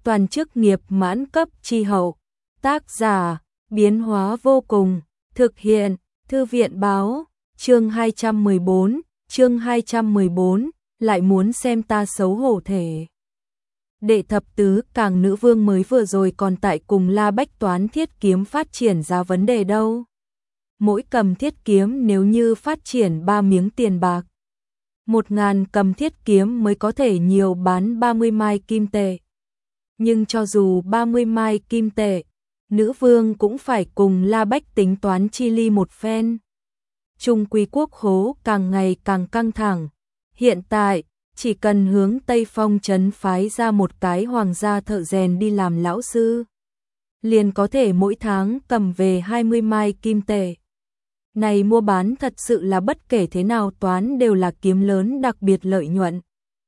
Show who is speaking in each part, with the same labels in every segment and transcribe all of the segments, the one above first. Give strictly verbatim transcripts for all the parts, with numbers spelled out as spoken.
Speaker 1: toàn chức nghiệp mãn cấp chi hậu. Tác giả, biến hóa vô cùng, thực hiện, Thư viện báo, chương hai trăm mười bốn, chương hai trăm mười bốn, lại muốn xem ta xấu hổ thể. Đệ thập tứ Càng nữ vương mới vừa rồi còn tại cùng La Bách toán thiết kiếm phát triển ra vấn đề đâu. Mỗi cầm thiết kiếm nếu như phát triển ba miếng tiền bạc, một ngàn cầm thiết kiếm mới có thể nhiều bán ba mươi mai kim tệ. Nhưng cho dù ba mươi mai kim tệ, nữ vương cũng phải cùng La Bách tính toán chi ly một phen. Trung quy quốc khố càng ngày càng căng thẳng. Hiện tại, chỉ cần hướng Tây Phong trấn phái ra một cái hoàng gia thợ rèn đi làm lão sư, liền có thể mỗi tháng cầm về hai mươi mai kim tệ. Này mua bán thật sự là bất kể thế nào toán đều là kiếm lớn, đặc biệt lợi nhuận.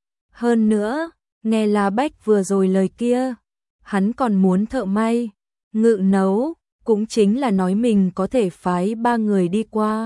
Speaker 1: Hơn nữa, nghe La Bách vừa rồi lời kia, hắn còn muốn thợ may, ngự nấu, cũng chính là nói mình có thể phái ba người đi qua.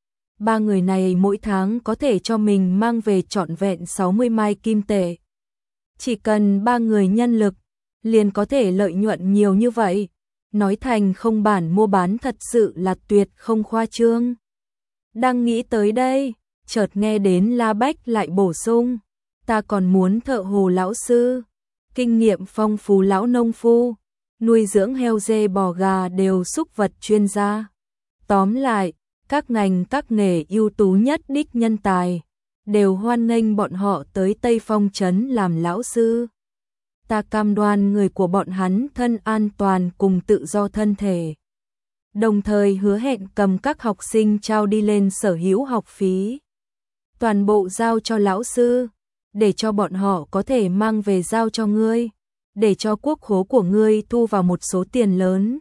Speaker 1: Ba người này mỗi tháng có thể cho mình mang về trọn vẹn sáu mươi mai kim tệ. Chỉ cần ba người nhân lực, liền có thể lợi nhuận nhiều như vậy. Nói thành không bản mua bán thật sự là tuyệt không khoa trương. Đang nghĩ tới đây, chợt nghe đến La Bách lại bổ sung, ta còn muốn thợ hồ lão sư, kinh nghiệm phong phú lão nông phu, nuôi dưỡng heo dê bò gà đều súc vật chuyên gia. Tóm lại, các ngành các nghề ưu tú nhất đích nhân tài, đều hoan nghênh bọn họ tới Tây Phong trấn làm lão sư. Ta cam đoan người của bọn hắn thân an toàn cùng tự do thân thể. Đồng thời hứa hẹn cầm các học sinh trao đi lên sở hữu học phí. Toàn bộ giao cho lão sư, để cho bọn họ có thể mang về giao cho ngươi, để cho quốc khố của ngươi thu vào một số tiền lớn.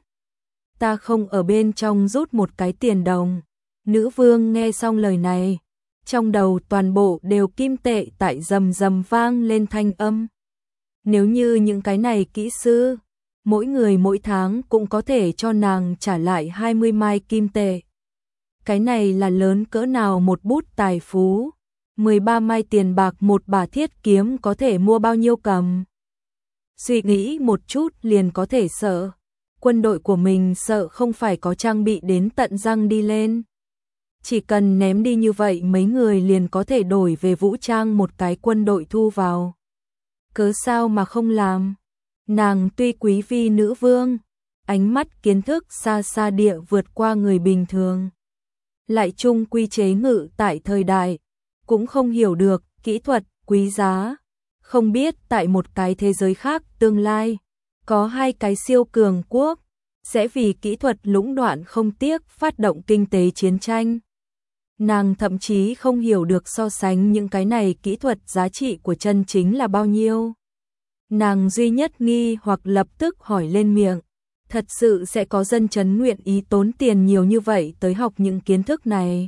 Speaker 1: Ta không ở bên trong rút một cái tiền đồng. Nữ vương nghe xong lời này, trong đầu toàn bộ đều kim tệ tại rầm rầm vang lên thanh âm. Nếu như những cái này kỹ sư, mỗi người mỗi tháng cũng có thể cho nàng trả lại hai mươi mai kim tệ. Cái này là lớn cỡ nào một bút tài phú, mười ba mai tiền bạc một bả thiết kiếm có thể mua bao nhiêu cầm. Suy nghĩ một chút liền có thể sợ, quân đội của mình sợ không phải có trang bị đến tận răng đi lên. Chỉ cần ném đi như vậy mấy người liền có thể đổi về vũ trang một cái quân đội thu vào. Cớ sao mà không làm? Nàng tuy quý vi nữ vương, ánh mắt kiến thức xa xa địa vượt qua người bình thường. Lại chung quy chế ngự tại thời đại, cũng không hiểu được kỹ thuật quý giá. Không biết tại một cái thế giới khác tương lai, có hai cái siêu cường quốc, sẽ vì kỹ thuật lũng đoạn không tiếc phát động kinh tế chiến tranh. Nàng thậm chí không hiểu được so sánh những cái này kỹ thuật giá trị của chân chính là bao nhiêu. Nàng duy nhất nghi hoặc lập tức hỏi lên miệng, thật sự sẽ có dân trấn nguyện ý tốn tiền nhiều như vậy tới học những kiến thức này?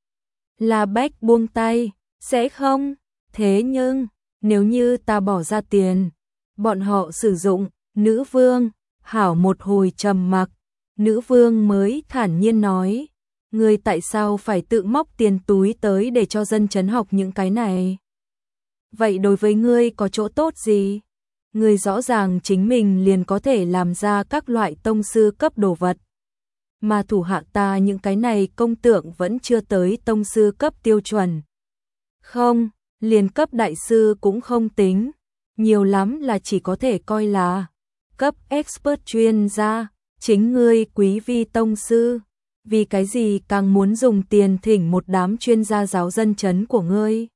Speaker 1: La Bách buông tay, sẽ không, thế nhưng, nếu như ta bỏ ra tiền, bọn họ sử dụng, nữ vương, hảo một hồi trầm mặc, nữ vương mới thản nhiên nói, ngươi tại sao phải tự móc tiền túi tới để cho dân trấn học những cái này? Vậy đối với ngươi có chỗ tốt gì? Ngươi rõ ràng chính mình liền có thể làm ra các loại tông sư cấp đồ vật. Mà thủ hạ ta những cái này công tượng vẫn chưa tới tông sư cấp tiêu chuẩn. Không, liền cấp đại sư cũng không tính. Nhiều lắm là chỉ có thể coi là cấp expert chuyên gia. Chính ngươi quý vi tông sư, vì cái gì càng muốn dùng tiền thỉnh một đám chuyên gia giáo dân trấn của ngươi?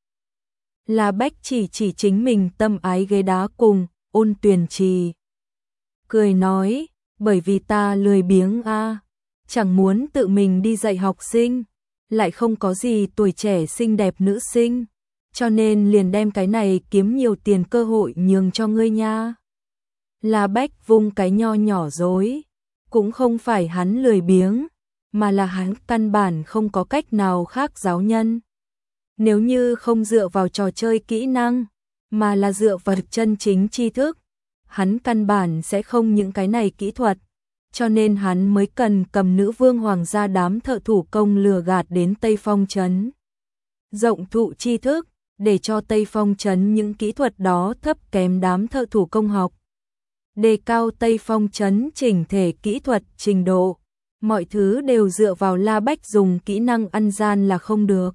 Speaker 1: La Bách chỉ chỉ chính mình tâm ái ghế đá cùng Ôn Tuyền Trì, cười nói, bởi vì ta lười biếng a, à, chẳng muốn tự mình đi dạy học sinh, lại không có gì tuổi trẻ xinh đẹp nữ sinh, cho nên liền đem cái này kiếm nhiều tiền cơ hội nhường cho ngươi nha. La Bách vung cái nho nhỏ dối, cũng không phải hắn lười biếng, mà là hắn căn bản không có cách nào khác giáo nhân. Nếu như không dựa vào trò chơi kỹ năng, mà là dựa vào chân chính tri thức, hắn căn bản sẽ không những cái này kỹ thuật, cho nên hắn mới cần cầm nữ vương hoàng gia đám thợ thủ công lừa gạt đến Tây Phong trấn. Rộng thụ tri thức, để cho Tây Phong trấn những kỹ thuật đó thấp kém đám thợ thủ công học. đề cao Tây Phong trấn chỉnh thể kỹ thuật trình độ. Mọi thứ đều dựa vào La Bách dùng kỹ năng ăn gian là không được.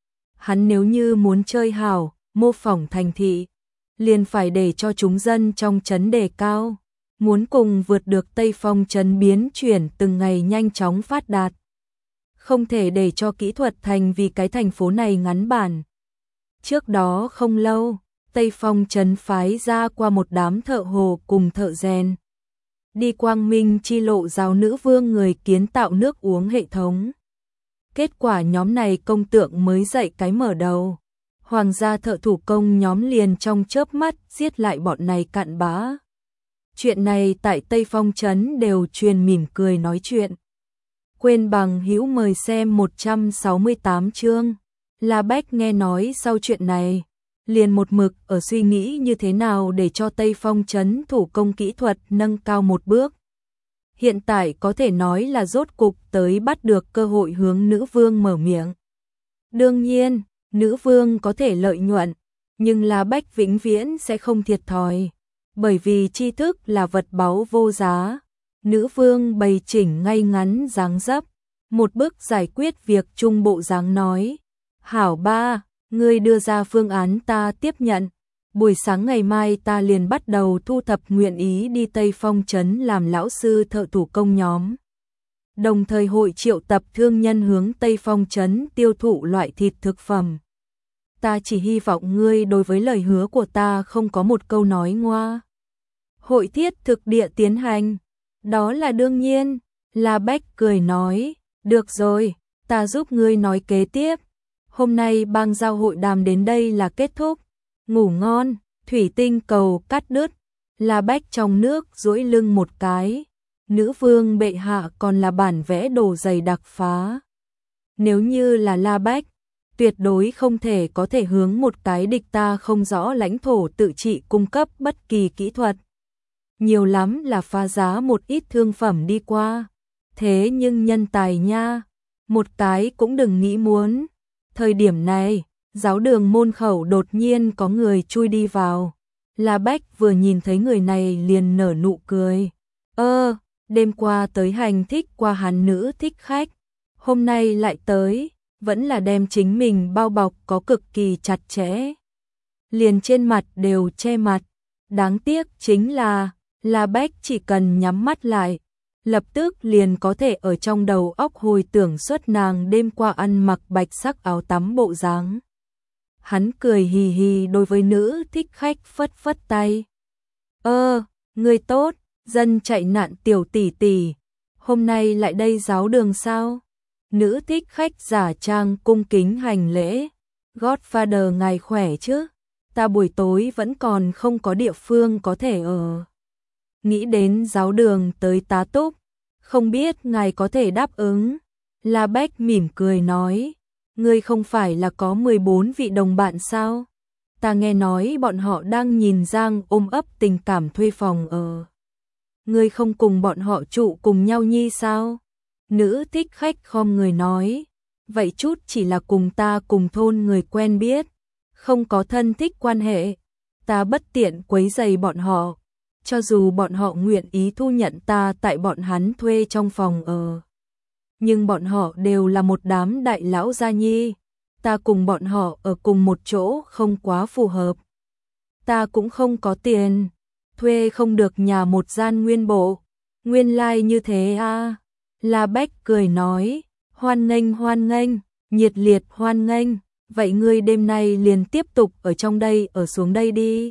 Speaker 1: Hắn nếu như muốn chơi hảo, mô phỏng thành thị, liền phải để cho chúng dân trong trấn đề cao. Muốn cùng vượt được Tây Phong trấn biến chuyển từng ngày nhanh chóng phát đạt. Không thể để cho kỹ thuật thành vì cái thành phố này ngắn bản. Trước đó không lâu, Tây Phong trấn phái ra qua một đám thợ hồ cùng thợ rèn. Đi quang minh chi lộ giáo nữ vương người kiến tạo nước uống hệ thống. Kết quả nhóm này công tượng mới dậy cái mở đầu. Hoàng gia thợ thủ công nhóm liền trong chớp mắt giết lại bọn này cặn bã. Chuyện này tại Tây Phong trấn đều truyền mỉm cười nói chuyện. Quên bằng hữu mời xem một trăm sáu mươi tám chương. La Bách nghe nói sau chuyện này, liền một mực ở suy nghĩ như thế nào để cho Tây Phong trấn thủ công kỹ thuật nâng cao một bước. Hiện tại có thể nói là rốt cục tới bắt được cơ hội hướng nữ vương mở miệng. Đương nhiên, nữ vương có thể lợi nhuận, nhưng La Bách vĩnh viễn sẽ không thiệt thòi, bởi vì tri thức là vật báu vô giá. Nữ vương bày chỉnh ngay ngắn dáng dấp, một bước giải quyết việc trung bộ dáng nói. Hảo ba, ngươi đưa ra phương án ta tiếp nhận. Buổi sáng ngày mai ta liền bắt đầu thu thập nguyện ý đi Tây Phong trấn làm lão sư thợ thủ công nhóm. Đồng thời hội triệu tập thương nhân hướng Tây Phong trấn tiêu thụ loại thịt thực phẩm. Ta chỉ hy vọng ngươi đối với lời hứa của ta không có một câu nói ngoa. Hội thiết thực địa tiến hành. Đó là đương nhiên. La Bách cười nói. Được rồi, ta giúp ngươi nói kế tiếp. Hôm nay bang giao hội đàm đến đây là kết thúc. Ngủ ngon, thủy tinh cầu cắt đứt. La Bách trong nước duỗi lưng một cái. Nữ vương bệ hạ còn là bản vẽ đồ dày đặc phá. Nếu như là La Bách, tuyệt đối không thể có thể hướng một cái địch ta không rõ lãnh thổ tự trị cung cấp bất kỳ kỹ thuật. Nhiều lắm là phá giá một ít thương phẩm đi qua. Thế nhưng nhân tài nha, một cái cũng đừng nghĩ muốn. Thời điểm này, giáo đường môn khẩu đột nhiên có người chui đi vào. La Bách vừa nhìn thấy người này liền nở nụ cười. Ơ, đêm qua tới hành thích qua hắn nữ thích khách. Hôm nay lại tới, vẫn là đem chính mình bao bọc có cực kỳ chặt chẽ. Liền trên mặt đều che mặt. Đáng tiếc chính là, La Bách chỉ cần nhắm mắt lại, lập tức liền có thể ở trong đầu óc hồi tưởng xuất nàng đêm qua ăn mặc bạch sắc áo tắm bộ dáng. Hắn cười hì hì đối với nữ thích khách phất phất tay. Ơ, người tốt, dân chạy nạn tiểu tỷ tỷ, hôm nay lại đây giáo đường sao? Nữ thích khách giả trang cung kính hành lễ. Godfather ngài khỏe chứ? Ta buổi tối vẫn còn không có địa phương có thể ở. Nghĩ đến giáo đường tới tá túc, không biết ngài có thể đáp ứng. La Bách mỉm cười nói, ngươi không phải là có mười bốn vị đồng bạn sao? Ta nghe nói bọn họ đang nhìn Giang ôm ấp tình cảm thuê phòng ở. Ngươi không cùng bọn họ trụ cùng nhau nhi sao? Nữ thích khách khom người nói, vậy chút chỉ là cùng ta cùng thôn người quen biết, không có thân thích quan hệ. Ta bất tiện quấy rầy bọn họ. Cho dù bọn họ nguyện ý thu nhận ta tại bọn hắn thuê trong phòng ở. Nhưng bọn họ đều là một đám đại lão gia nhi. Ta cùng bọn họ ở cùng một chỗ không quá phù hợp. Ta cũng không có tiền. Thuê không được nhà một gian nguyên bộ. Nguyên lai like như thế à. La Bách cười nói. Hoan nghênh hoan nghênh. Nhiệt liệt hoan nghênh. Vậy ngươi đêm nay liền tiếp tục ở trong đây ở xuống đây đi.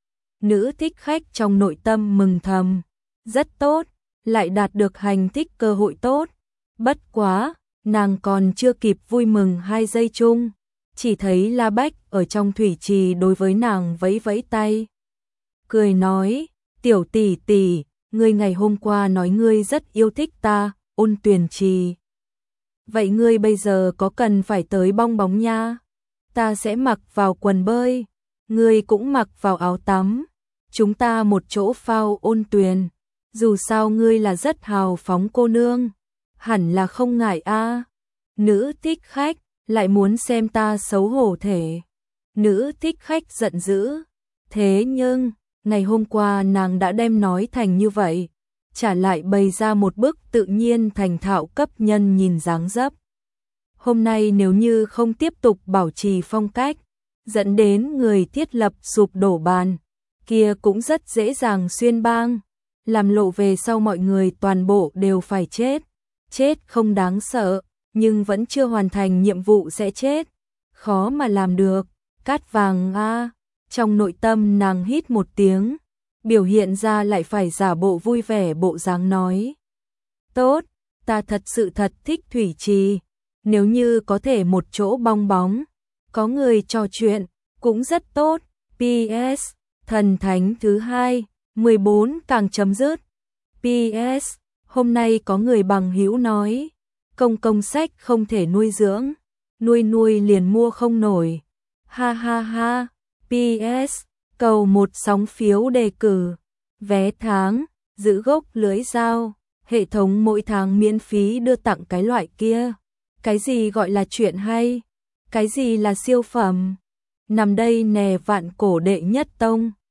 Speaker 1: Nữ thích khách trong nội tâm mừng thầm, rất tốt, lại đạt được hành thích cơ hội tốt. Bất quá, nàng còn chưa kịp vui mừng hai giây chung, chỉ thấy La Bách ở trong thủy trì đối với nàng vẫy vẫy tay. Cười nói, tiểu tỷ tỷ, ngươi ngày hôm qua nói ngươi rất yêu thích ta, Ôn Tuyền Trì. Vậy ngươi bây giờ có cần phải tới bong bóng nha? Ta sẽ mặc vào quần bơi, ngươi cũng mặc vào áo tắm. Chúng ta một chỗ phao ôn tuyền, dù sao ngươi là rất hào phóng cô nương, hẳn là không ngại a. Nữ thích khách lại muốn xem ta xấu hổ thể. Nữ thích khách giận dữ, thế nhưng Ngày hôm qua nàng đã đem nói thành như vậy, trả lại bày ra một bức tự nhiên thành thạo cấp nhân nhìn dáng dấp. Hôm nay nếu như không tiếp tục bảo trì phong cách, dẫn đến người thiết lập sụp đổ bàn, kia cũng rất dễ dàng xuyên bang, làm lộ về sau mọi người toàn bộ đều phải chết. Chết không đáng sợ, nhưng vẫn chưa hoàn thành nhiệm vụ sẽ chết. Khó mà làm được, cát vàng a. Trong nội tâm nàng hít một tiếng, biểu hiện ra lại phải giả bộ vui vẻ bộ dáng nói. Tốt, ta thật sự thật thích thủy trì, nếu như có thể một chỗ bong bóng, có người trò chuyện, cũng rất tốt. pê ét Thần thánh thứ hai, mười bốn càng chấm dứt. pê ét Hôm nay có người bằng hữu nói, công công sách không thể nuôi dưỡng, nuôi nuôi liền mua không nổi. Ha ha ha. pê ét Cầu một sóng phiếu đề cử, vé tháng, giữ gốc lưỡi dao, hệ thống mỗi tháng miễn phí đưa tặng cái loại kia. Cái gì gọi là chuyện hay? Cái gì là siêu phẩm? Nằm đây nè vạn cổ đệ nhất tông.